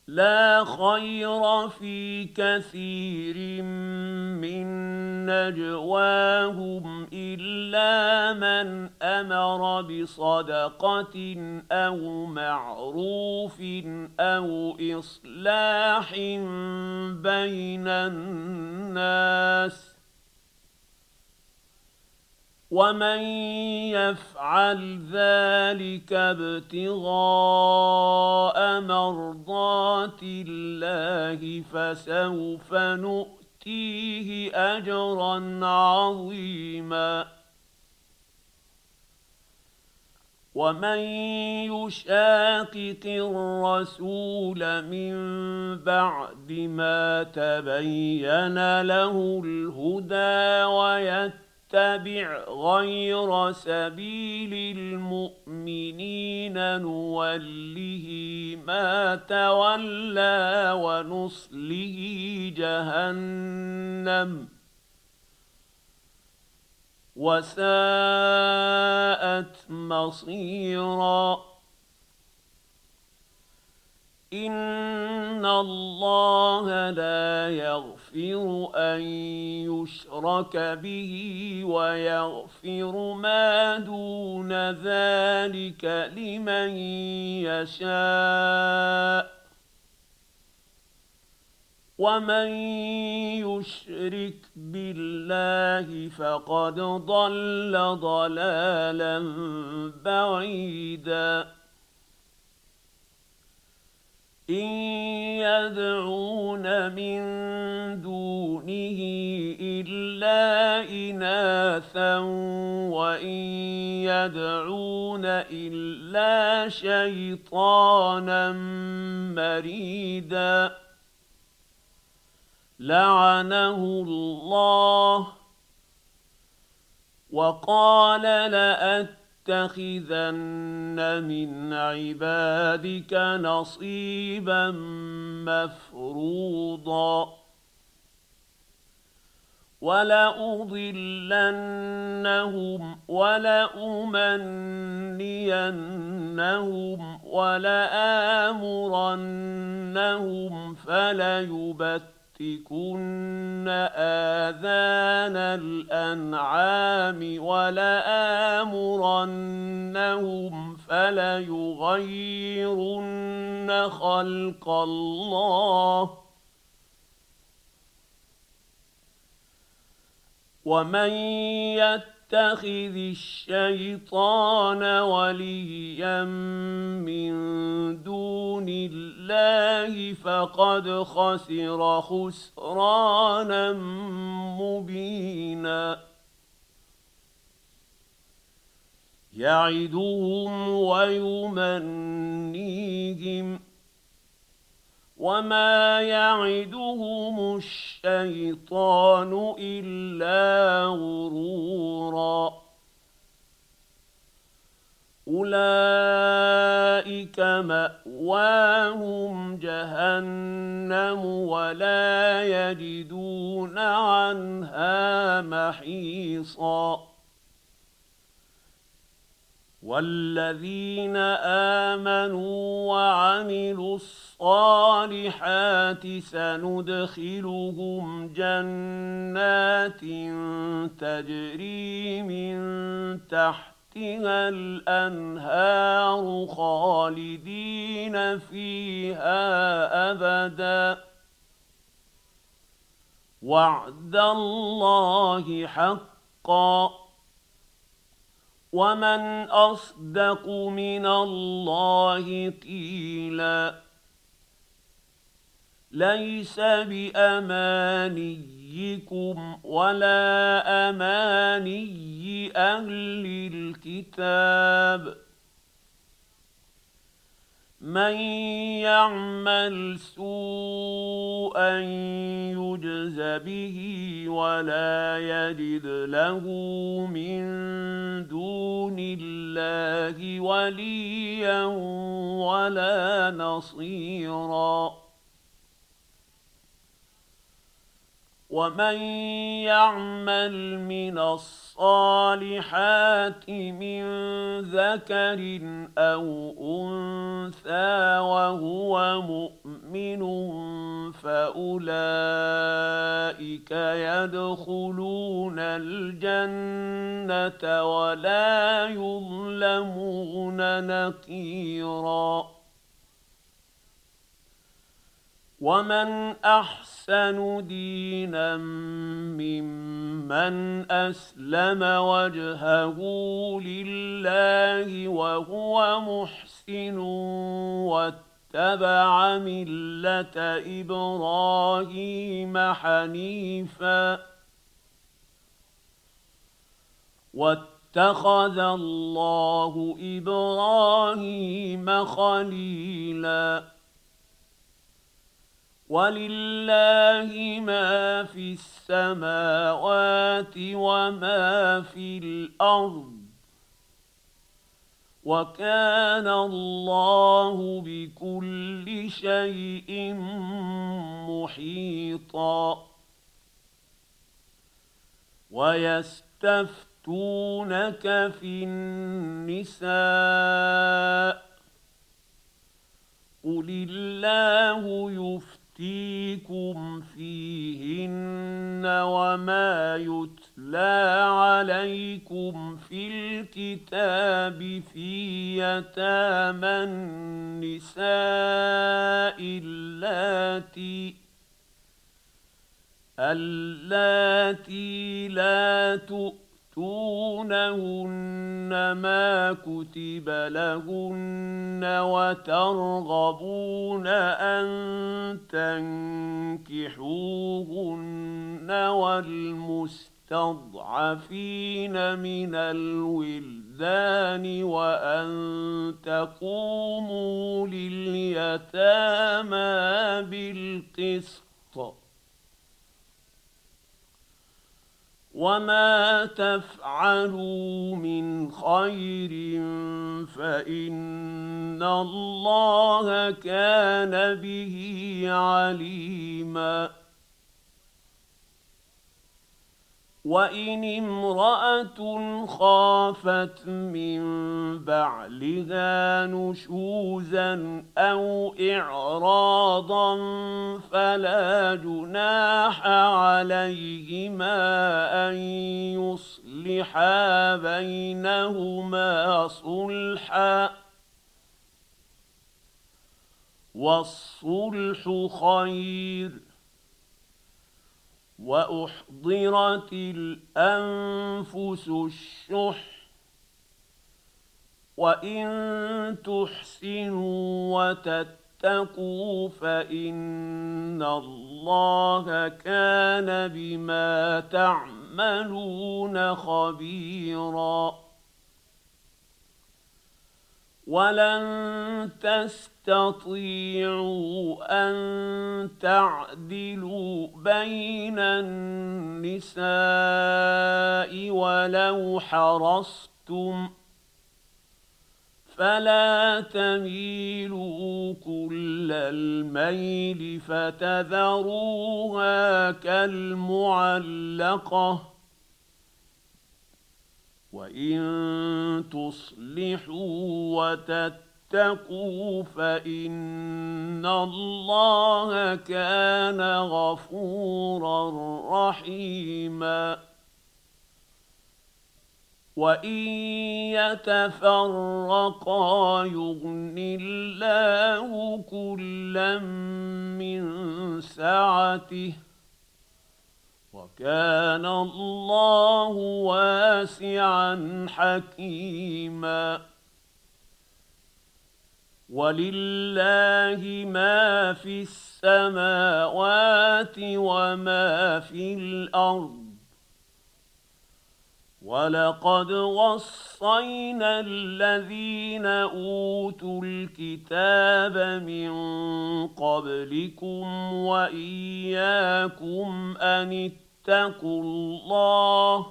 لا خير في كثير من نجواهم إلا من أمر بصدقة أو معروف أو إصلاح بين الناس، ومن يفعل ذلك ابتغاء مرضات الله فسوف نؤتيه أجرا عظيما. ومن يشاقق الرسول من بعد ما تبين له الهدى ويتبع غير سبيل المؤمنين نوله ما تولى ونصله جهنم وساءت مصيرا. إن الله لا يغفر أن يشرك به ويغفر ما دون ذلك لمن يشاء، ومن يشرك بالله فقد ضل ضلالا بعيدا. إن يدعون من دونه إلا إناثا وإن يدعون إلا شيطانا مريدا لعنه الله وقال لأتخذن من عبادك نصيبا مفروضا ولأضلنهم ولأمنينهم ولآمرنهم فليبتكن آذان الأنعام ولآمرنهم فليغيرن خلق الله ومن يتخذ الشيطان وليا من دون الله فقد خسر خسرانا مبينا. يعدهم ويمنيهم وما يعدهم الشيطان إلا غرورا. أولئك مأواهم جهنم ولا يجدون عنها محيصا. والذين آمنوا وعملوا الصالحات سندخلهم جنات تجري من تحتها الأنهار خالدين فيها أبدا وعد الله حقا ومن أصدق من الله قيلا. ليس بأمانيكم ولا أماني أهل الكتاب من يعمل سوءا يجز به ولا يجد له من دون الله وليا ولا نصيرا. ومن يعمل من الصالحات من ذكر أو أنثى وهو مؤمن مؤمن فأولئك يدخلون الجنة ولا يظلمون نقيرا ومن أحسن دينا ممن أسلم وجهه لله وهو محسن واتبع ملة إبراهيم حنيفا واتخذ الله إبراهيم خليلا ولله ما في السماوات وما في الأرض وكان الله بكل شيء محيطا ويستفتونك في النساء قل الله يفتيكم فيهن وما يتلى عليكم في الكتاب في يتامى النساء اللاتي لا تؤتونهن ما كتب لهن وترغبون أن تنكحوهن والمستضعفين من الولدان وأن تقوموا لليتامى بالقسط وما تفعلوا من خير فإن الله كان به عليما وإن امرأة خافت من بعلها نشوزا أو إعراضا فلا جناح عليهما أن يصلحا بينهما صلحا والصلح خير وأحضرت الأنفس الشح وإن تحسنوا وتتقوا فإن الله كان بما تعملون خبيرا ولن تستطيعوا أن تعدلوا بين النساء ولو حرصتم فلا تميلوا كل الميل فتذروها كالمعلقة وإن تصلحوا وتتقوا فإن الله كان غفورا رحيما وإن يتفرقا يغن الله كلا من سعته وكان الله واسعا حكيما ولله ما في السماوات وما في الأرض ولقد وصينا الذين أوتوا الكتاب من قبلكم وإياكم أن اتقوا الله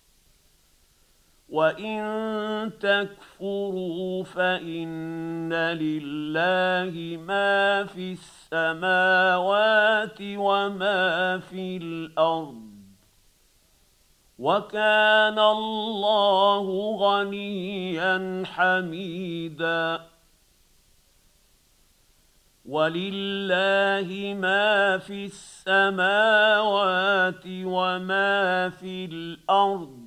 وإن تكفروا فإن لله ما في السماوات وما في الأرض وكان الله غنيا حميدا ولله ما في السماوات وما في الأرض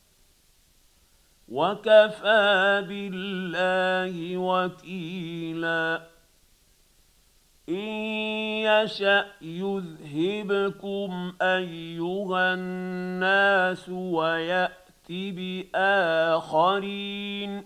وكفى بالله وكيلا إن يشأ يذهبكم أيها الناس ويأت بآخرين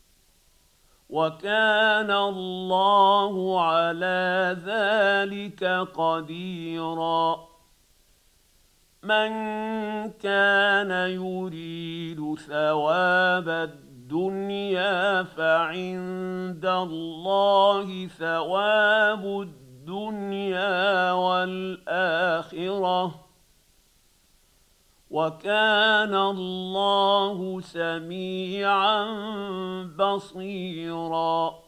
وكان الله على ذلك قديرا من كان يريد ثواب الدنيا فعند الله ثواب الدنيا والآخرة وكان الله سميعا بصيرا